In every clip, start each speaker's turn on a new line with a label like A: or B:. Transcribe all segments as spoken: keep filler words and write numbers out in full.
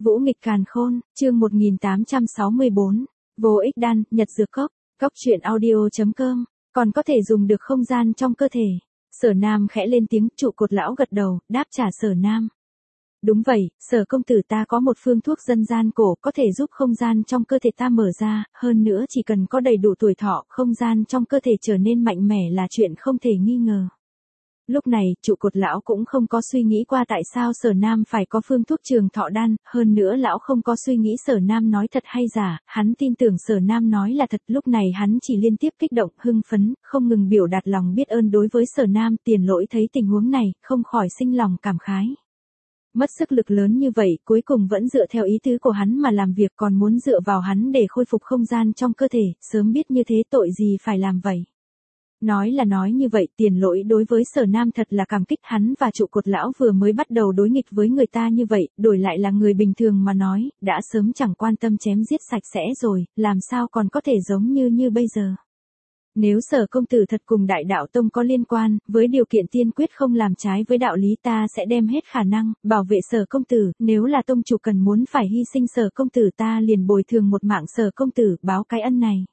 A: Vũ nghịch càn khôn, chương một nghìn tám trăm sáu mươi bốn, vô ích đan, nhật dược cốc, cốc truyện audio.com, còn có thể dùng được không gian trong cơ thể. Sở Nam khẽ lên tiếng, trụ cột lão gật đầu, đáp trả Sở Nam. Đúng vậy, Sở công tử ta có một phương thuốc dân gian cổ có thể giúp không gian trong cơ thể ta mở ra, hơn nữa chỉ cần có đầy đủ tuổi thọ, không gian trong cơ thể trở nên mạnh mẽ là chuyện không thể nghi ngờ. Lúc này, trụ cột lão cũng không có suy nghĩ qua tại sao Sở Nam phải có phương thuốc trường thọ đan, hơn nữa lão không có suy nghĩ Sở Nam nói thật hay giả, hắn tin tưởng Sở Nam nói là thật, lúc này hắn chỉ liên tiếp kích động, hưng phấn, không ngừng biểu đạt lòng biết ơn đối với Sở Nam, Tiền Lỗi thấy tình huống này, không khỏi sinh lòng cảm khái. Mất sức lực lớn như vậy, cuối cùng vẫn dựa theo ý tứ của hắn mà làm việc, còn muốn dựa vào hắn để khôi phục không gian trong cơ thể, sớm biết như thế tội gì phải làm vậy. Nói là nói như vậy, Tiền Lỗi đối với Sở Nam thật là cảm kích, hắn và trụ cột lão vừa mới bắt đầu đối nghịch với người ta như vậy, đổi lại là người bình thường mà nói, đã sớm chẳng quan tâm chém giết sạch sẽ rồi, làm sao còn có thể giống như như bây giờ. Nếu Sở công tử thật cùng Đại Đạo Tông có liên quan, với điều kiện tiên quyết không làm trái với đạo lý, ta sẽ đem hết khả năng, bảo vệ Sở công tử, nếu là tông chủ cần muốn phải hy sinh Sở công tử ta liền bồi thường một mạng Sở công tử, báo cái ân này.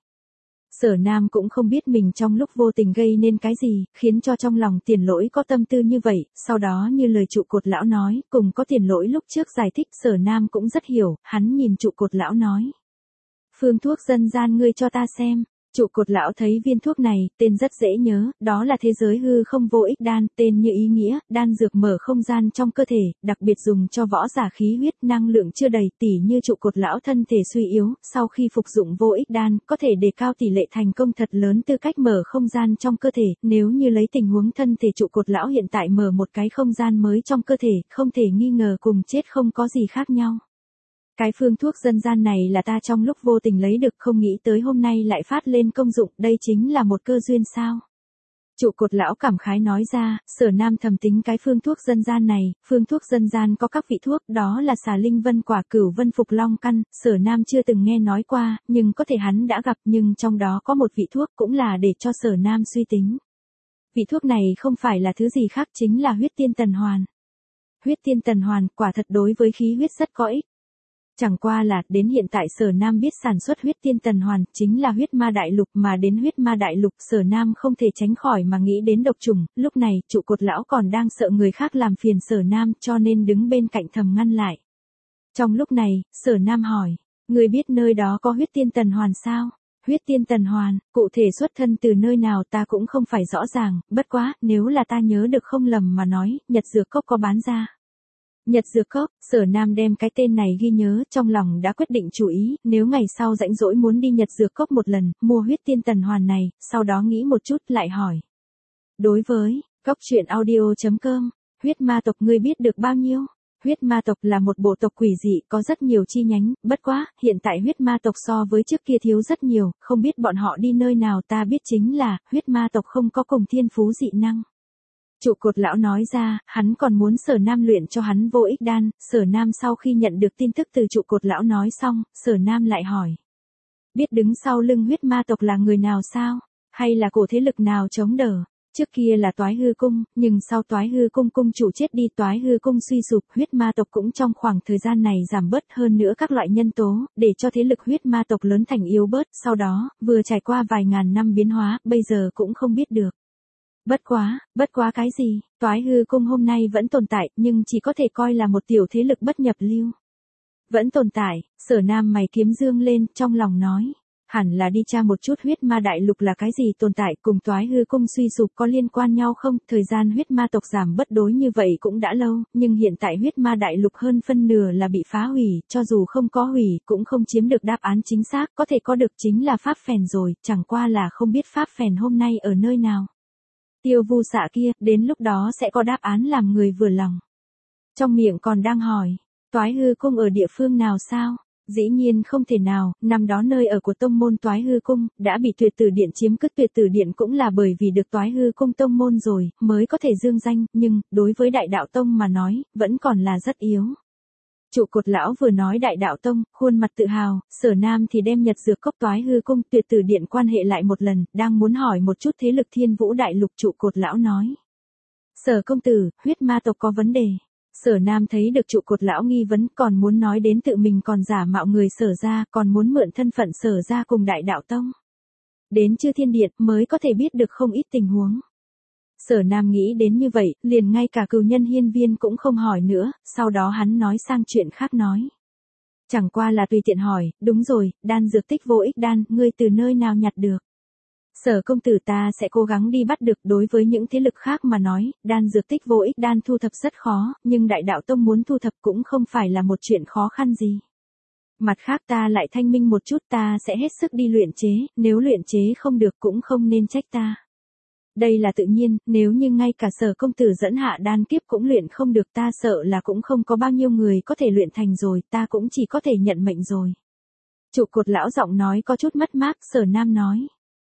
A: Sở Nam cũng không biết mình trong lúc vô tình gây nên cái gì, khiến cho trong lòng Tiền Lỗi có tâm tư như vậy, sau đó như lời trụ cột lão nói, cùng có Tiền Lỗi lúc trước giải thích, Sở Nam cũng rất hiểu, hắn nhìn trụ cột lão nói. Phương thuốc dân gian ngươi cho ta xem. Trụ cột lão thấy viên thuốc này, tên rất dễ nhớ, đó là thế giới hư không vô ích đan, tên như ý nghĩa, đan dược mở không gian trong cơ thể, đặc biệt dùng cho võ giả khí huyết năng lượng chưa đầy, tỉ như trụ cột lão thân thể suy yếu, sau khi phục dụng vô ích đan, có thể đề cao tỷ lệ thành công thật lớn tư cách mở không gian trong cơ thể, nếu như lấy tình huống thân thể trụ cột lão hiện tại mở một cái không gian mới trong cơ thể, không thể nghi ngờ cùng chết không có gì khác nhau. Cái phương thuốc dân gian này là ta trong lúc vô tình lấy được, không nghĩ tới hôm nay lại phát lên công dụng, đây chính là một cơ duyên sao. Trụ cột lão cảm khái nói ra, Sở Nam thầm tính cái phương thuốc dân gian này, phương thuốc dân gian có các vị thuốc, đó là xà linh vân quả, cửu vân phục long căn, Sở Nam chưa từng nghe nói qua, nhưng có thể hắn đã gặp, nhưng trong đó có một vị thuốc cũng là để cho Sở Nam suy tính. Vị thuốc này không phải là thứ gì khác, chính là huyết tiên tần hoàn. Huyết tiên tần hoàn, quả thật đối với khí huyết rất có ích. Chẳng qua là, đến hiện tại Sở Nam biết sản xuất huyết tiên tần hoàn, chính là huyết ma đại lục, mà đến huyết ma đại lục Sở Nam không thể tránh khỏi mà nghĩ đến độc trùng, lúc này, trụ cột lão còn đang sợ người khác làm phiền Sở Nam, cho nên đứng bên cạnh thầm ngăn lại. Trong lúc này, Sở Nam hỏi, người biết nơi đó có huyết tiên tần hoàn sao? Huyết tiên tần hoàn, cụ thể xuất thân từ nơi nào ta cũng không phải rõ ràng, bất quá, nếu là ta nhớ được không lầm mà nói, Nhật Dược Cốc có bán ra. Nhật Dược Cốc, Sở Nam đem cái tên này ghi nhớ, trong lòng đã quyết định chủ ý, nếu ngày sau rảnh rỗi muốn đi Nhật Dược Cốc một lần, mua huyết tiên tần hoàn này, sau đó nghĩ một chút lại hỏi. Đối với, cốc truyện audio.com, huyết ma tộc ngươi biết được bao nhiêu? Huyết ma tộc là một bộ tộc quỷ dị, có rất nhiều chi nhánh, bất quá, hiện tại huyết ma tộc so với trước kia thiếu rất nhiều, không biết bọn họ đi nơi nào, ta biết chính là, huyết ma tộc không có cùng thiên phú dị năng. Trụ cột lão nói ra, hắn còn muốn Sở Nam luyện cho hắn vô ích đan, Sở Nam sau khi nhận được tin tức từ trụ cột lão nói xong, Sở Nam lại hỏi. Biết đứng sau lưng huyết ma tộc là người nào sao? Hay là cổ thế lực nào chống đỡ? Trước kia là Toái Hư Cung, nhưng sau Toái Hư Cung cung chủ chết đi, Toái Hư Cung suy sụp, huyết ma tộc cũng trong khoảng thời gian này giảm bớt, hơn nữa các loại nhân tố, để cho thế lực huyết ma tộc lớn thành yếu bớt, sau đó, vừa trải qua vài ngàn năm biến hóa, bây giờ cũng không biết được. Bất quá, bất quá cái gì, Toái Hư Cung hôm nay vẫn tồn tại, nhưng chỉ có thể coi là một tiểu thế lực bất nhập lưu. Vẫn tồn tại, Sở Nam mày kiếm dương lên, trong lòng nói. Hẳn là đi tra một chút huyết ma đại lục là cái gì tồn tại, cùng Toái Hư Cung suy sụp có liên quan nhau không, thời gian huyết ma tộc giảm bất đối như vậy cũng đã lâu, nhưng hiện tại huyết ma đại lục hơn phân nửa là bị phá hủy, cho dù không có hủy, cũng không chiếm được đáp án chính xác, có thể có được chính là pháp phèn rồi, chẳng qua là không biết pháp phèn hôm nay ở nơi nào. Tiêu vu xạ kia, đến lúc đó sẽ có đáp án làm người vừa lòng. Trong miệng còn đang hỏi, Toái Hư Cung ở địa phương nào sao? Dĩ nhiên không thể nào, năm đó nơi ở của tông môn Toái Hư Cung, đã bị Tuyệt Tử Điện chiếm cứ, Tuyệt Tử Điện cũng là bởi vì được Toái Hư Cung tông môn rồi, mới có thể dương danh, nhưng, đối với Đại Đạo Tông mà nói, vẫn còn là rất yếu. Trụ cột lão vừa nói Đại Đạo Tông, khuôn mặt tự hào, Sở Nam thì đem Nhật Dược Cốc, Toái Hư Cung, Tuyệt Tử Điện quan hệ lại một lần, đang muốn hỏi một chút thế lực Thiên Vũ Đại Lục. Trụ cột lão nói. Sở công tử, huyết ma tộc có vấn đề. Sở Nam thấy được trụ cột lão nghi vấn, còn muốn nói đến tự mình còn giả mạo người Sở gia, còn muốn mượn thân phận Sở gia cùng Đại Đạo Tông. Đến Chư Thiên Điện mới có thể biết được không ít tình huống. Sở Nam nghĩ đến như vậy, liền ngay cả cừu nhân hiên viên cũng không hỏi nữa, sau đó hắn nói sang chuyện khác nói. Chẳng qua là tùy tiện hỏi, đúng rồi, đan dược tích vô ích đan, ngươi từ nơi nào nhặt được? Sở công tử ta sẽ cố gắng đi bắt được. Đối với những thế lực khác mà nói, đan dược tích vô ích đan thu thập rất khó, nhưng Đại Đạo Tông muốn thu thập cũng không phải là một chuyện khó khăn gì. Mặt khác ta lại thanh minh một chút, ta sẽ hết sức đi luyện chế, nếu luyện chế không được cũng không nên trách ta. Đây là tự nhiên, nếu như ngay cả Sở công tử dẫn hạ đan kiếp cũng luyện không được, ta sợ là cũng không có bao nhiêu người có thể luyện thành rồi, ta cũng chỉ có thể nhận mệnh rồi. Trụ cột lão giọng nói có chút mất mát. Sở Nam nói.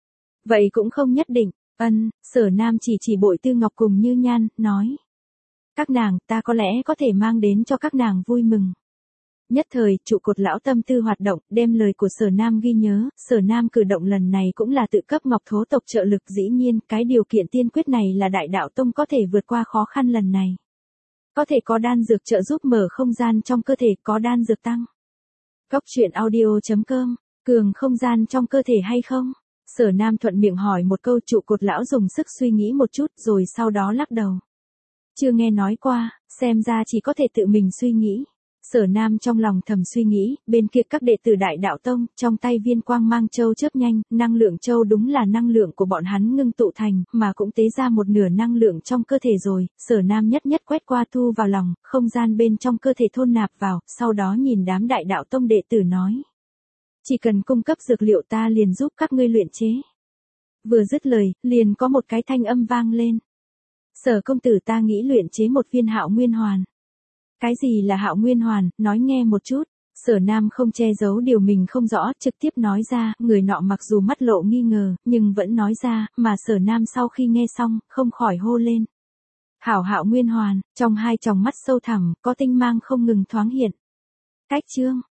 A: Vậy cũng không nhất định. Ân, Sở Nam chỉ chỉ Bội Tư Ngọc cùng Như Nhan, nói. Các nàng, ta có lẽ có thể mang đến cho các nàng vui mừng. Nhất thời, trụ cột lão tâm tư hoạt động, đem lời của Sở Nam ghi nhớ. Sở Nam cử động lần này cũng là tự cấp Ngọc Thố tộc trợ lực, dĩ nhiên, cái điều kiện tiên quyết này là Đại Đạo Tông có thể vượt qua khó khăn lần này. Có thể có đan dược trợ giúp mở không gian trong cơ thể, có đan dược tăng. Cốc truyện audio chấm com, cường không gian trong cơ thể hay không? Sở Nam thuận miệng hỏi một câu, trụ cột lão dùng sức suy nghĩ một chút rồi sau đó lắc đầu. Chưa nghe nói qua, xem ra chỉ có thể tự mình suy nghĩ. Sở Nam trong lòng thầm suy nghĩ, bên kia các đệ tử Đại Đạo Tông, trong tay viên quang mang châu chớp nhanh, năng lượng châu đúng là năng lượng của bọn hắn ngưng tụ thành, mà cũng tế ra một nửa năng lượng trong cơ thể rồi. Sở Nam nhất nhất quét qua thu vào lòng, không gian bên trong cơ thể thôn nạp vào, sau đó nhìn đám Đại Đạo Tông đệ tử nói. Chỉ cần cung cấp dược liệu ta liền giúp các ngươi luyện chế. Vừa dứt lời, liền có một cái thanh âm vang lên. Sở công tử ta nghĩ luyện chế một viên Hạo Nguyên Hoàn. Cái gì là Hạo Nguyên Hoàn, nói nghe một chút. Sở Nam không che giấu điều mình không rõ, trực tiếp nói ra. Người nọ mặc dù mắt lộ nghi ngờ, nhưng vẫn nói ra, mà Sở Nam sau khi nghe xong, không khỏi hô lên. Hảo Hạo Nguyên Hoàn, trong hai tròng mắt sâu thẳm, có tinh mang không ngừng thoáng hiện. Cách chương